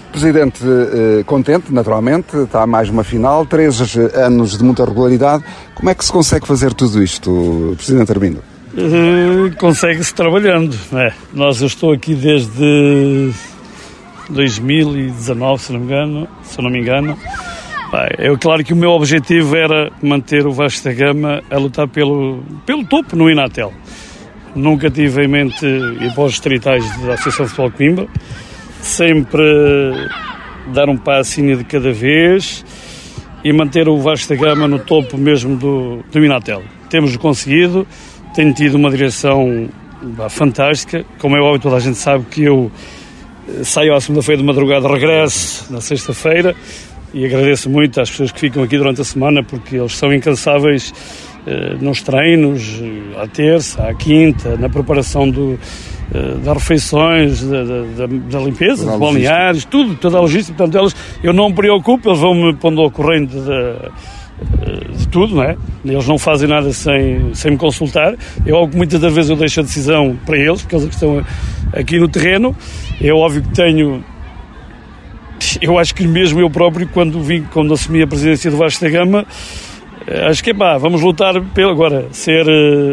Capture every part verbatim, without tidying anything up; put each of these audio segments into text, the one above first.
Presidente, eh, contente, naturalmente, está a mais uma final, três anos de muita regularidade. Como é que se consegue fazer tudo isto, Presidente Armindo? Uh, consegue-se trabalhando, não é? Nós, eu estou aqui desde dois mil e dezanove, se não me engano, se eu não me engano. É claro que o meu objetivo era manter o Vasco da Gama a lutar pelo, pelo topo no Inatel. Nunca tive em mente ir para os distritais da Associação de Futebol de Coimbra. Sempre dar um passinho de cada vez e manter o Vasco da Gama no topo mesmo do, do Inatel. Temos conseguido, tenho tido uma direção bah, fantástica. Como é óbvio, toda a gente sabe que eu saio à segunda-feira de madrugada, regresso na sexta-feira e agradeço muito às pessoas que ficam aqui durante a semana porque eles são incansáveis eh, nos treinos, à terça, à quinta, na preparação do das refeições, da, da, da limpeza, dos balneários, tudo, toda a logística. Portanto, elas, eu não me preocupo, eles vão-me pondo ao corrente de, de tudo, não é? Eles não fazem nada sem, sem me consultar. Eu, muitas das vezes, eu deixo a decisão para eles, porque eles estão aqui no terreno. É óbvio que tenho... Eu acho que mesmo eu próprio, quando vim, quando assumi a presidência do Vasco da Gama, acho que é pá, vamos lutar pelo agora, ser...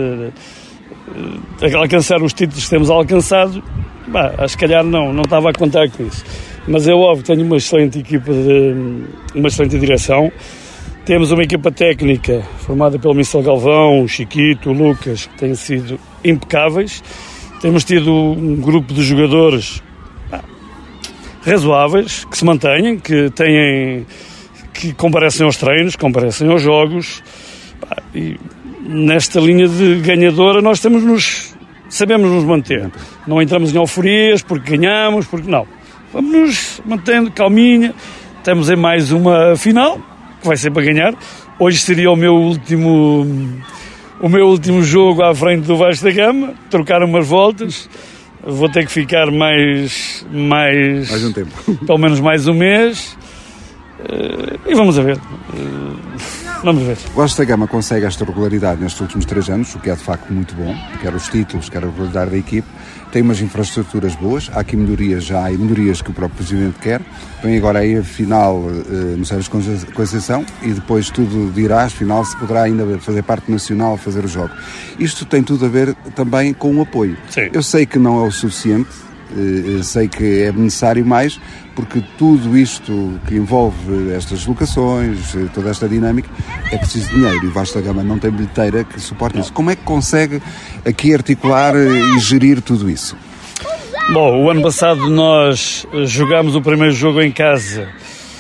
alcançar os títulos que temos alcançado, bah, acho que calhar não, não estava a contar com isso. Mas é óbvio que tenho uma excelente equipa, de, uma excelente direção. Temos uma equipa técnica formada pelo Michel Galvão, o Chiquito, o Lucas, que têm sido impecáveis. Temos tido um grupo de jogadores bah, razoáveis, que se mantêm, que têm, que comparecem aos treinos, comparecem aos jogos, bah, e nesta linha de ganhadora nós temos nos, sabemos nos manter. Não entramos em euforias porque ganhamos, porque não. Vamos nos mantendo calminha. Estamos em mais uma final, que vai ser para ganhar. Hoje seria o meu último, o meu último jogo à frente do Vasco da Gama. Trocar umas voltas. Vou ter que ficar mais... Mais, mais um tempo. Pelo menos mais um mês. E vamos a ver. Vamos ver. O Vasco da Gama consegue esta regularidade nestes últimos três anos, o que é de facto muito bom, quer os títulos, quer a regularidade da equipe. Tem umas infraestruturas boas, há aqui melhorias, já há melhorias que o próprio Presidente quer. Vem agora aí a final uh, no Sérgio Conceição e depois tudo dirá, afinal, se poderá ainda fazer parte nacional, fazer o jogo. Isto tem tudo a ver também com o apoio. Sim. Eu sei que não é o suficiente, uh, sei que é necessário mais, porque tudo isto que envolve estas locações, toda esta dinâmica, é preciso dinheiro e o Vasco da Gama não tem bilheteira que suporte isso. Como é que consegue aqui articular e gerir tudo isso? Bom, o ano passado nós jogámos o primeiro jogo em casa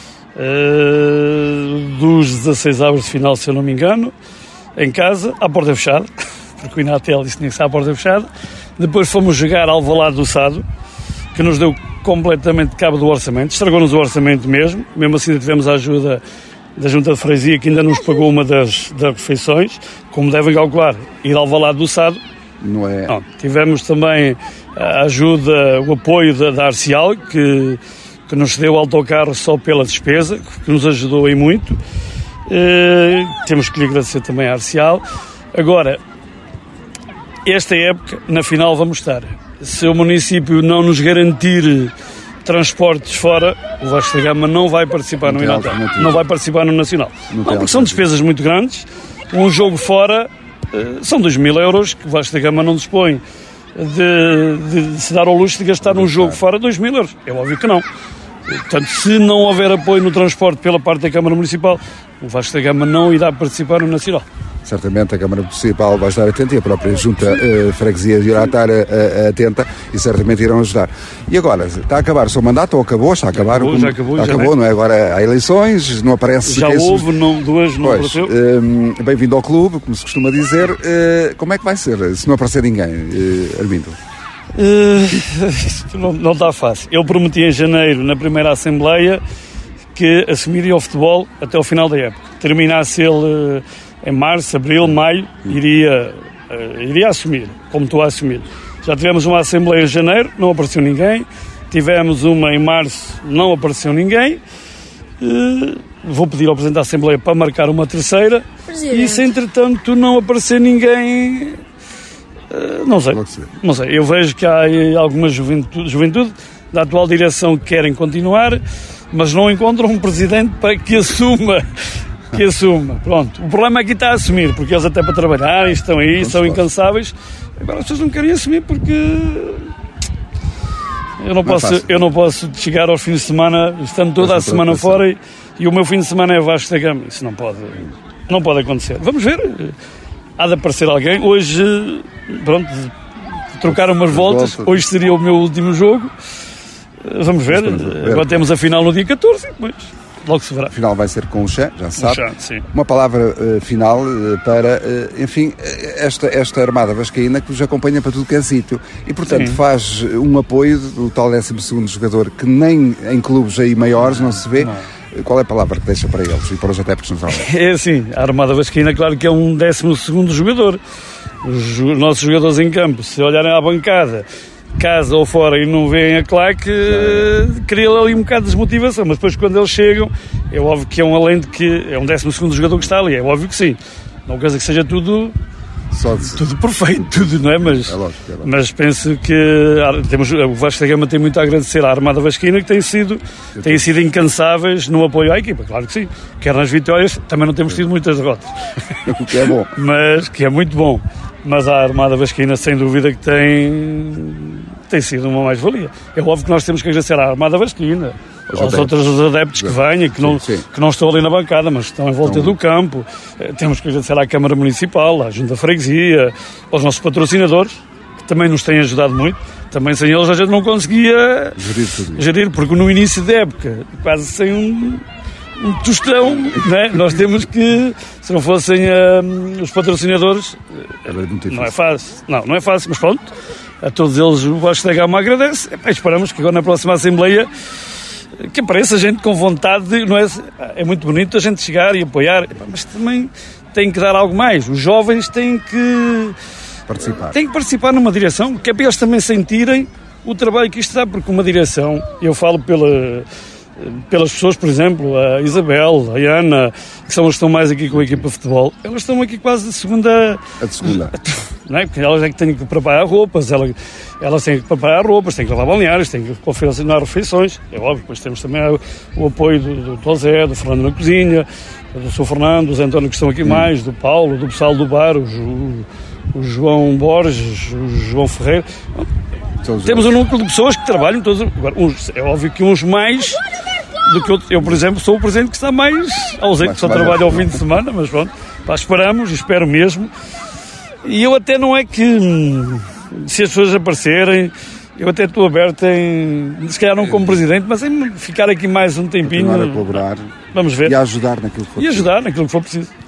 uh, dos dezasseis avos de final, se eu não me engano, em casa, à porta fechada, porque o Inatel disse que tinha que estar à porta fechada. Depois fomos jogar ao Alvalade do Sado, que nos deu completamente cabo do orçamento, estragou-nos o orçamento mesmo, mesmo assim tivemos a ajuda da Junta de Freguesia, que ainda nos pagou uma das, das refeições, como devem calcular, ir ao Alvalade do Sado. Não é... Não, tivemos também a ajuda, o apoio da, da Arcial, que, que nos cedeu o autocarro só pela despesa, que nos ajudou aí muito. E, temos que lhe agradecer também à Arcial. Agora, esta época, na final vamos estar. Se o município não nos garantir transportes fora, o Vasco da Gama não vai participar não no Inatel, não vai participar no Nacional. Não, não porque são despesas muito grandes. Um jogo fora uh, são dois mil euros que o Vasco da Gama não dispõe de, de, de se dar ao luxo de gastar num jogo fora dois mil euros. É óbvio que não. Portanto, se não houver apoio no transporte pela parte da Câmara Municipal, o Vasco da Gama não irá participar no Nacional. Certamente a Câmara Municipal vai estar atenta e a própria Junta uh, Freguesia irá estar uh, uh, atenta e certamente irão ajudar. E agora, está a acabar o seu mandato ou acabou? Está a acabar? Acabou, já acabou, já acabou, não é? Agora há eleições, não aparece... Já houve, não, duas, não apareceu. Uh, bem-vindo ao clube, como se costuma dizer. Uh, como é que vai ser, se não aparecer ninguém, uh, Armindo? Uh, não, não está fácil. Eu prometi em janeiro, na primeira Assembleia, que assumiria o futebol até o final da época. Terminasse ele uh, em março, abril, maio, iria, uh, iria assumir, como estou a assumir. Já tivemos uma Assembleia em janeiro, não apareceu ninguém. Tivemos uma em março, não apareceu ninguém. Uh, vou pedir ao Presidente da Assembleia para marcar uma terceira. Presidente. E se entretanto não aparecer ninguém... Uh, não sei, não sei, eu vejo que há alguma juventude, juventude da atual direção que querem continuar, mas não encontram um presidente para que assuma, que assuma. Pronto, o problema aqui está a assumir, porque eles até para trabalhar estão aí, são incansáveis. Agora as pessoas não querem assumir porque eu não posso, eu não posso chegar ao fim de semana, estando toda a semana fora e, e o meu fim de semana é Vasco da Gama. Isso não pode, não pode acontecer. Vamos ver, há de aparecer alguém. Hoje, pronto, trocaram umas voltas, hoje seria o meu último jogo. Vamos ver, agora temos a final no dia catorze e depois logo se verá. A final vai ser com o Xé, já se sabe. Chá, sim. Uma palavra uh, final uh, para, uh, enfim, esta, esta Armada Vascaína que vos acompanha para tudo que é sítio e, portanto, sim, faz um apoio do tal décimo segundo jogador que nem em clubes aí maiores não se vê. Não. Qual é a palavra que deixa para eles e para os adeptos no trabalho? É assim, a Armada Vascaína, claro que é um décimo segundo jogador. Os, os nossos jogadores em campo, se olharem à bancada, casa ou fora e não veem a claque, cria ali um bocado de desmotivação, mas depois quando eles chegam, é óbvio que é um alento, que é um décimo segundo jogador que está ali, é óbvio que sim, não quer dizer que seja tudo Só de... tudo perfeito, tudo, não é? Mas, é lógico, é lógico. Mas penso que temos, o Vasco da Gama tem muito a agradecer à Armada Vascaína, que tem sido, tem sido incansáveis no apoio à equipa, claro que sim, quer nas vitórias, também não temos tido muitas derrotas, o que é bom, mas que é muito bom. Mas a Armada Vascaína, sem dúvida, que tem, tem sido uma mais-valia. É óbvio que nós temos que agradecer à Armada Vascaína, aos outros adeptos que venham, que não, sim, sim. que não estão ali na bancada, mas estão em volta então... do campo. Temos que agradecer à Câmara Municipal, à Junta da Freguesia, aos nossos patrocinadores, que também nos têm ajudado muito. Também sem eles a gente não conseguia gerir, tudo gerir porque no início da época, quase sem um... um tostão, né? Nós temos que, se não fossem uh, os patrocinadores, é não é fácil, não, não é fácil, mas pronto, a todos eles o Vasco da Gama agradece. E, esperamos que agora na próxima Assembleia que apareça gente com vontade, não é? É muito bonito a gente chegar e apoiar, mas também tem que dar algo mais, os jovens têm que participar, têm que participar numa direção, que é para eles também sentirem o trabalho que isto dá, porque uma direção, eu falo pela pelas pessoas, por exemplo, a Isabel, a Ana, que são as que estão mais aqui com a equipa de futebol, elas estão aqui quase de segunda... A de segunda. Não é? Porque elas é que têm que preparar roupas, elas, elas têm que preparar roupas, têm que lavar balneários, têm que confeccionar refeições, é óbvio, depois temos também o, o apoio do, do José, do Fernando na cozinha, do seu Fernando, do Zé António que estão aqui hum. mais, do Paulo, do pessoal do bar, o, o, o João Borges, o João Ferreira... Temos um núcleo de pessoas que trabalham todos. Agora, uns, é óbvio que uns mais do que outros. Eu, por exemplo, sou o presidente que está mais ausente, só trabalho ao fim de semana, mas pronto, pá, esperamos, espero mesmo. E eu até não é que, se as pessoas aparecerem, eu até estou aberto em, se calhar não como presidente, mas em ficar aqui mais um tempinho. Continuar a colaborar. Vamos ver. E a ajudar naquilo que for E ajudar naquilo que for preciso.